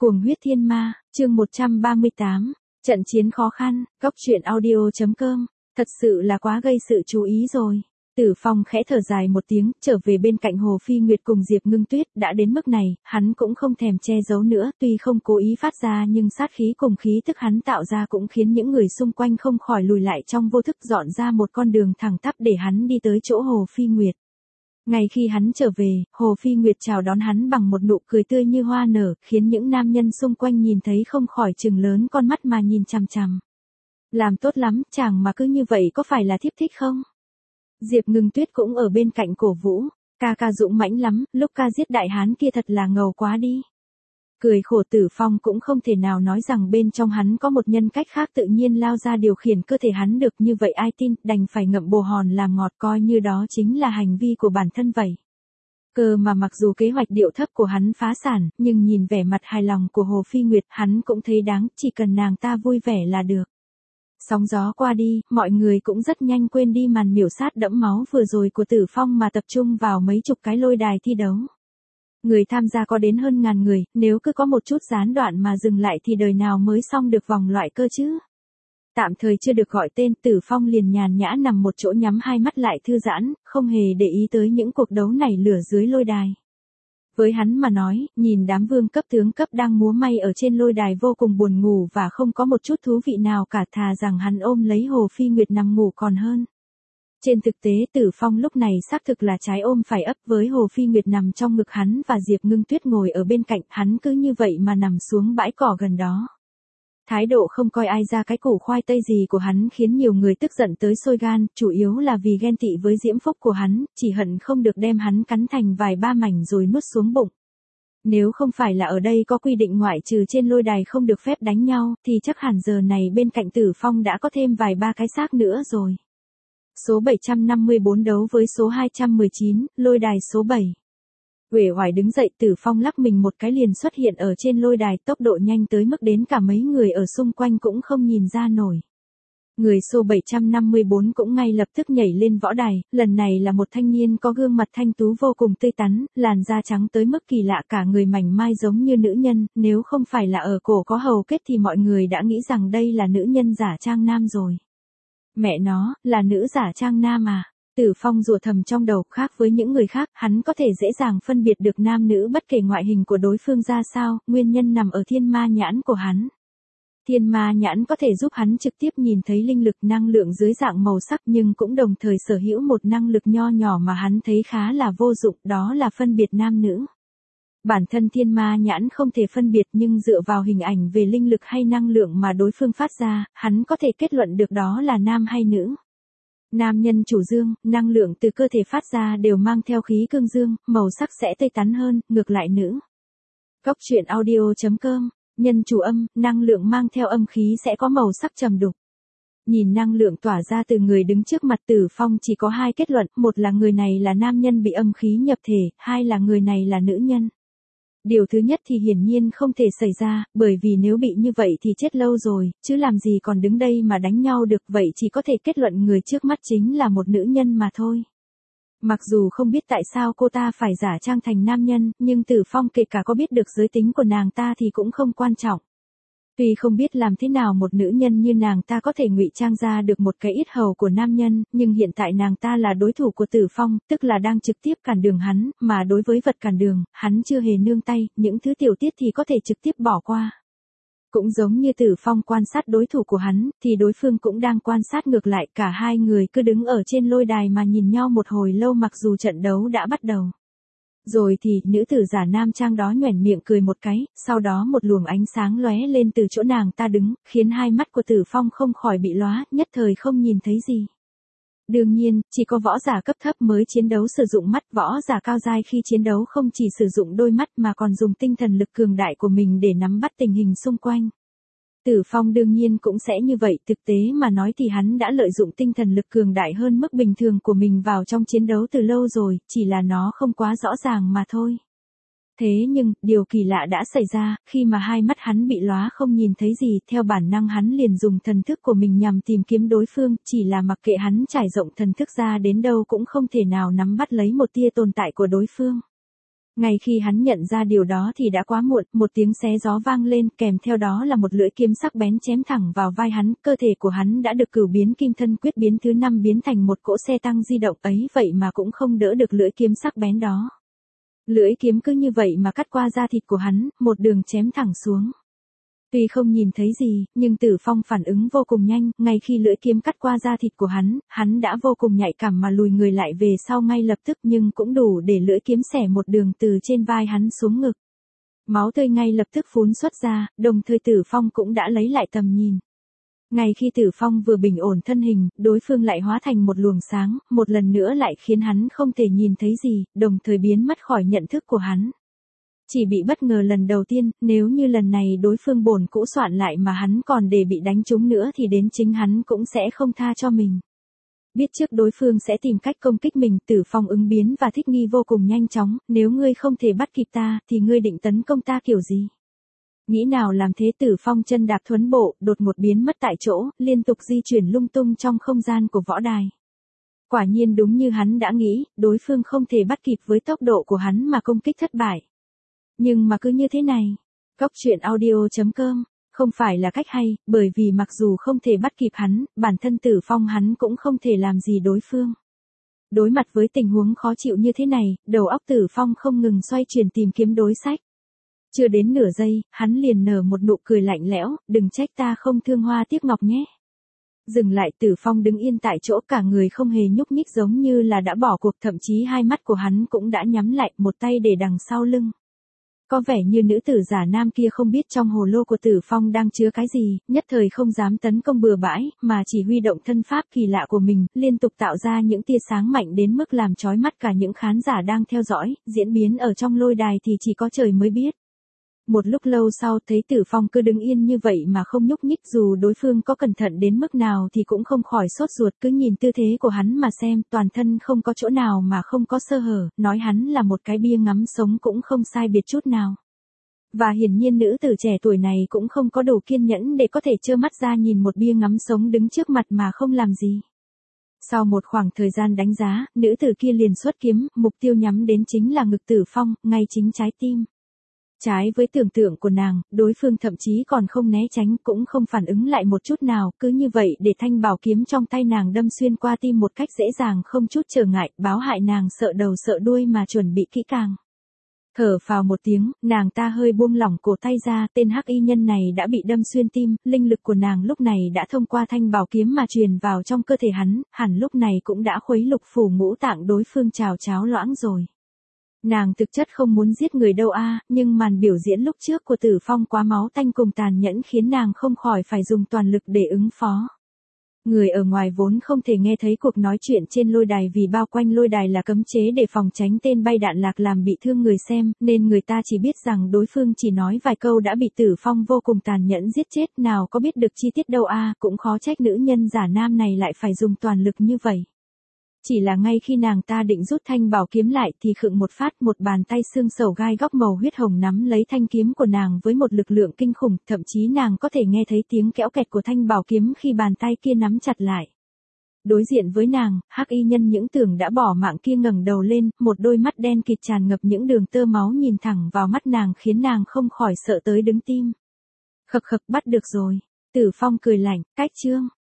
Cuồng huyết thiên ma, chương 138, trận chiến khó khăn, góc truyện audio.com, thật sự là quá gây sự chú ý rồi. Tử Phong khẽ thở dài một tiếng, trở về bên cạnh Hồ Phi Nguyệt cùng Diệp Ngưng Tuyết, đã đến mức này, hắn cũng không thèm che giấu nữa, tuy không cố ý phát ra nhưng sát khí cùng khí tức hắn tạo ra cũng khiến những người xung quanh không khỏi lùi lại trong vô thức, dọn ra một con đường thẳng tắp để hắn đi tới chỗ Hồ Phi Nguyệt. Ngay khi hắn trở về, Hồ Phi Nguyệt chào đón hắn bằng một nụ cười tươi như hoa nở, khiến những nam nhân xung quanh nhìn thấy không khỏi trừng lớn con mắt mà nhìn chằm chằm. Làm tốt lắm, chàng mà cứ như vậy có phải là thiếp thích không? Diệp Ngưng Tuyết cũng ở bên cạnh cổ vũ, ca dũng mãnh lắm, lúc ca giết đại hán kia thật là ngầu quá đi. Cười khổ Tử Phong cũng không thể nào nói rằng bên trong hắn có một nhân cách khác tự nhiên lao ra điều khiển cơ thể hắn được, như vậy ai tin, đành phải ngậm bồ hòn làm ngọt, coi như đó chính là hành vi của bản thân vậy. Cơ mà mặc dù kế hoạch điệu thấp của hắn phá sản, nhưng nhìn vẻ mặt hài lòng của Hồ Phi Nguyệt hắn cũng thấy đáng, chỉ cần nàng ta vui vẻ là được. Sóng gió qua đi, mọi người cũng rất nhanh quên đi màn miểu sát đẫm máu vừa rồi của Tử Phong mà tập trung vào mấy chục cái lôi đài thi đấu. Người tham gia có đến hơn 1000 người, nếu cứ có một chút gián đoạn mà dừng lại thì đời nào mới xong được vòng loại cơ chứ. Tạm thời chưa được gọi tên, Tử Phong liền nhàn nhã nằm một chỗ nhắm hai mắt lại thư giãn, không hề để ý tới những cuộc đấu nảy lửa dưới lôi đài. Với hắn mà nói, nhìn đám vương cấp tướng cấp đang múa may ở trên lôi đài vô cùng buồn ngủ và không có một chút thú vị nào cả, thà rằng hắn ôm lấy Hồ Phi Nguyệt nằm ngủ còn hơn. Trên thực tế Tử Phong lúc này xác thực là trái ôm phải ấp, với Hồ Phi Nguyệt nằm trong ngực hắn và Diệp Ngưng Tuyết ngồi ở bên cạnh, hắn cứ như vậy mà nằm xuống bãi cỏ gần đó. Thái độ không coi ai ra cái củ khoai tây gì của hắn khiến nhiều người tức giận tới sôi gan, chủ yếu là vì ghen tị với diễm phúc của hắn, chỉ hận không được đem hắn cắn thành vài ba mảnh rồi nuốt xuống bụng. Nếu không phải là ở đây có quy định ngoại trừ trên lôi đài không được phép đánh nhau, thì chắc hẳn giờ này bên cạnh Tử Phong đã có thêm vài ba cái xác nữa rồi. Số 754 đấu với số 219, lôi đài số 7. Uể oải đứng dậy, Tử Phong lắc mình một cái liền xuất hiện ở trên lôi đài, tốc độ nhanh tới mức đến cả mấy người ở xung quanh cũng không nhìn ra nổi. Người số 754 cũng ngay lập tức nhảy lên võ đài, lần này là một thanh niên có gương mặt thanh tú vô cùng tươi tắn, làn da trắng tới mức kỳ lạ, cả người mảnh mai giống như nữ nhân, nếu không phải là ở cổ có hầu kết thì mọi người đã nghĩ rằng đây là nữ nhân giả trang nam rồi. Mẹ nó, là nữ giả trang nam à? Tử Phong rủa thầm trong đầu, khác với những người khác, hắn có thể dễ dàng phân biệt được nam nữ bất kể ngoại hình của đối phương ra sao, nguyên nhân nằm ở thiên ma nhãn của hắn. Thiên ma nhãn có thể giúp hắn trực tiếp nhìn thấy linh lực năng lượng dưới dạng màu sắc, nhưng cũng đồng thời sở hữu một năng lực nho nhỏ mà hắn thấy khá là vô dụng, đó là phân biệt nam nữ. Bản thân thiên ma nhãn không thể phân biệt, nhưng dựa vào hình ảnh về linh lực hay năng lượng mà đối phương phát ra, hắn có thể kết luận được đó là nam hay nữ. Nam nhân chủ dương, năng lượng từ cơ thể phát ra đều mang theo khí cương dương, màu sắc sẽ tươi tắn hơn, ngược lại nữ. Góc truyện audio.com, nhân chủ âm, năng lượng mang theo âm khí sẽ có màu sắc trầm đục. Nhìn năng lượng tỏa ra từ người đứng trước mặt Tử Phong chỉ có hai kết luận, một là người này là nam nhân bị âm khí nhập thể, hai là người này là nữ nhân. Điều thứ nhất thì hiển nhiên không thể xảy ra, bởi vì nếu bị như vậy thì chết lâu rồi, chứ làm gì còn đứng đây mà đánh nhau được, vậy chỉ có thể kết luận người trước mắt chính là một nữ nhân mà thôi. Mặc dù không biết tại sao cô ta phải giả trang thành nam nhân, nhưng Tử Phong kể cả có biết được giới tính của nàng ta thì cũng không quan trọng. Tuy không biết làm thế nào một nữ nhân như nàng ta có thể ngụy trang ra được một cái yết hầu của nam nhân, nhưng hiện tại nàng ta là đối thủ của Tử Phong, tức là đang trực tiếp cản đường hắn, mà đối với vật cản đường, hắn chưa hề nương tay, những thứ tiểu tiết thì có thể trực tiếp bỏ qua. Cũng giống như Tử Phong quan sát đối thủ của hắn, thì đối phương cũng đang quan sát ngược lại, cả hai người cứ đứng ở trên lôi đài mà nhìn nhau một hồi lâu mặc dù trận đấu đã bắt đầu. Rồi thì, nữ tử giả nam trang đó nhoẻn miệng cười một cái, sau đó một luồng ánh sáng lóe lên từ chỗ nàng ta đứng, khiến hai mắt của Tử Phong không khỏi bị lóa, nhất thời không nhìn thấy gì. Đương nhiên, chỉ có võ giả cấp thấp mới chiến đấu sử dụng mắt, võ giả cao giai khi chiến đấu không chỉ sử dụng đôi mắt mà còn dùng tinh thần lực cường đại của mình để nắm bắt tình hình xung quanh. Tử Phong đương nhiên cũng sẽ như vậy, thực tế mà nói thì hắn đã lợi dụng tinh thần lực cường đại hơn mức bình thường của mình vào trong chiến đấu từ lâu rồi, chỉ là nó không quá rõ ràng mà thôi. Thế nhưng, điều kỳ lạ đã xảy ra, khi mà hai mắt hắn bị lóa không nhìn thấy gì, theo bản năng hắn liền dùng thần thức của mình nhằm tìm kiếm đối phương, chỉ là mặc kệ hắn trải rộng thần thức ra đến đâu cũng không thể nào nắm bắt lấy một tia tồn tại của đối phương. Ngay khi hắn nhận ra điều đó thì đã quá muộn, một tiếng xé gió vang lên, kèm theo đó là một lưỡi kiếm sắc bén chém thẳng vào vai hắn, cơ thể của hắn đã được cửu biến kim thân quyết biến thứ 5 biến thành một cỗ xe tăng di động ấy, vậy mà cũng không đỡ được lưỡi kiếm sắc bén đó. Lưỡi kiếm cứ như vậy mà cắt qua da thịt của hắn, một đường chém thẳng xuống. Tuy không nhìn thấy gì, nhưng Tử Phong phản ứng vô cùng nhanh, ngay khi lưỡi kiếm cắt qua da thịt của hắn đã vô cùng nhạy cảm mà lùi người lại về sau ngay lập tức, nhưng cũng đủ để lưỡi kiếm xẻ một đường từ trên vai hắn xuống ngực. Máu tươi ngay lập tức phún xuất ra, đồng thời Tử Phong cũng đã lấy lại tầm nhìn. Ngay khi Tử Phong vừa bình ổn thân hình, đối phương lại hóa thành một luồng sáng, một lần nữa lại khiến hắn không thể nhìn thấy gì, đồng thời biến mất khỏi nhận thức của hắn. Chỉ bị bất ngờ lần đầu tiên, nếu như lần này đối phương bổn cũ soạn lại mà hắn còn để bị đánh trúng nữa thì đến chính hắn cũng sẽ không tha cho mình. Biết trước đối phương sẽ tìm cách công kích mình, Tử Phong ứng biến và thích nghi vô cùng nhanh chóng, nếu ngươi không thể bắt kịp ta, thì ngươi định tấn công ta kiểu gì? Nghĩ nào làm thế, Tử Phong chân đạp thuấn bộ, đột ngột biến mất tại chỗ, liên tục di chuyển lung tung trong không gian của võ đài. Quả nhiên đúng như hắn đã nghĩ, đối phương không thể bắt kịp với tốc độ của hắn mà công kích thất bại. Nhưng mà cứ như thế này, Cốc truyện audio.com, không phải là cách hay, bởi vì mặc dù không thể bắt kịp hắn, bản thân Tử Phong hắn cũng không thể làm gì đối phương. Đối mặt với tình huống khó chịu như thế này, đầu óc Tử Phong không ngừng xoay chuyển tìm kiếm đối sách. Chưa đến nửa giây, hắn liền nở một nụ cười lạnh lẽo, đừng trách ta không thương hoa tiếc ngọc nhé. Dừng lại, Tử Phong đứng yên tại chỗ, cả người không hề nhúc nhích giống như là đã bỏ cuộc, thậm chí hai mắt của hắn cũng đã nhắm lại, một tay để đằng sau lưng. Có vẻ như nữ tử giả nam kia không biết trong hồ lô của Tử Phong đang chứa cái gì, nhất thời không dám tấn công bừa bãi, mà chỉ huy động thân pháp kỳ lạ của mình, liên tục tạo ra những tia sáng mạnh đến mức làm chói mắt cả những khán giả đang theo dõi, diễn biến ở trong lôi đài thì chỉ có trời mới biết. Một lúc lâu sau thấy Tử Phong cứ đứng yên như vậy mà không nhúc nhích, dù đối phương có cẩn thận đến mức nào thì cũng không khỏi sốt ruột, cứ nhìn tư thế của hắn mà xem, toàn thân không có chỗ nào mà không có sơ hở, nói hắn là một cái bia ngắm sống cũng không sai biệt chút nào. Và hiển nhiên nữ tử trẻ tuổi này cũng không có đủ kiên nhẫn để có thể trơ mắt ra nhìn một bia ngắm sống đứng trước mặt mà không làm gì. Sau một khoảng thời gian đánh giá, nữ tử kia liền xuất kiếm, mục tiêu nhắm đến chính là ngực Tử Phong, ngay chính trái tim. Trái với tưởng tượng của nàng, đối phương thậm chí còn không né tránh, cũng không phản ứng lại một chút nào, cứ như vậy để thanh bảo kiếm trong tay nàng đâm xuyên qua tim một cách dễ dàng không chút trở ngại, báo hại nàng sợ đầu sợ đuôi mà chuẩn bị kỹ càng. Thở phào một tiếng, nàng ta hơi buông lỏng cổ tay ra, tên hắc y nhân này đã bị đâm xuyên tim, linh lực của nàng lúc này đã thông qua thanh bảo kiếm mà truyền vào trong cơ thể hắn, hẳn lúc này cũng đã khuấy lục phủ ngũ tạng đối phương trào cháo loãng rồi. Nàng thực chất không muốn giết người đâu nhưng màn biểu diễn lúc trước của Tử Phong quá máu tanh cùng tàn nhẫn khiến nàng không khỏi phải dùng toàn lực để ứng phó. Người ở ngoài vốn không thể nghe thấy cuộc nói chuyện trên lôi đài vì bao quanh lôi đài là cấm chế để phòng tránh tên bay đạn lạc làm bị thương người xem, nên người ta chỉ biết rằng đối phương chỉ nói vài câu đã bị Tử Phong vô cùng tàn nhẫn giết chết, nào có biết được chi tiết đâu cũng khó trách nữ nhân giả nam này lại phải dùng toàn lực như vậy. Chỉ là ngay khi nàng ta định rút thanh bảo kiếm lại thì khựng một phát, một bàn tay xương sầu gai góc màu huyết hồng nắm lấy thanh kiếm của nàng với một lực lượng kinh khủng, thậm chí nàng có thể nghe thấy tiếng kéo kẹt của thanh bảo kiếm khi bàn tay kia nắm chặt lại. Đối diện với nàng, hắc y nhân những tưởng đã bỏ mạng kia ngẩng đầu lên, một đôi mắt đen kịt tràn ngập những đường tơ máu nhìn thẳng vào mắt nàng khiến nàng không khỏi sợ tới đứng tim. Khập khập, bắt được rồi. Tử Phong cười lạnh, cách chương.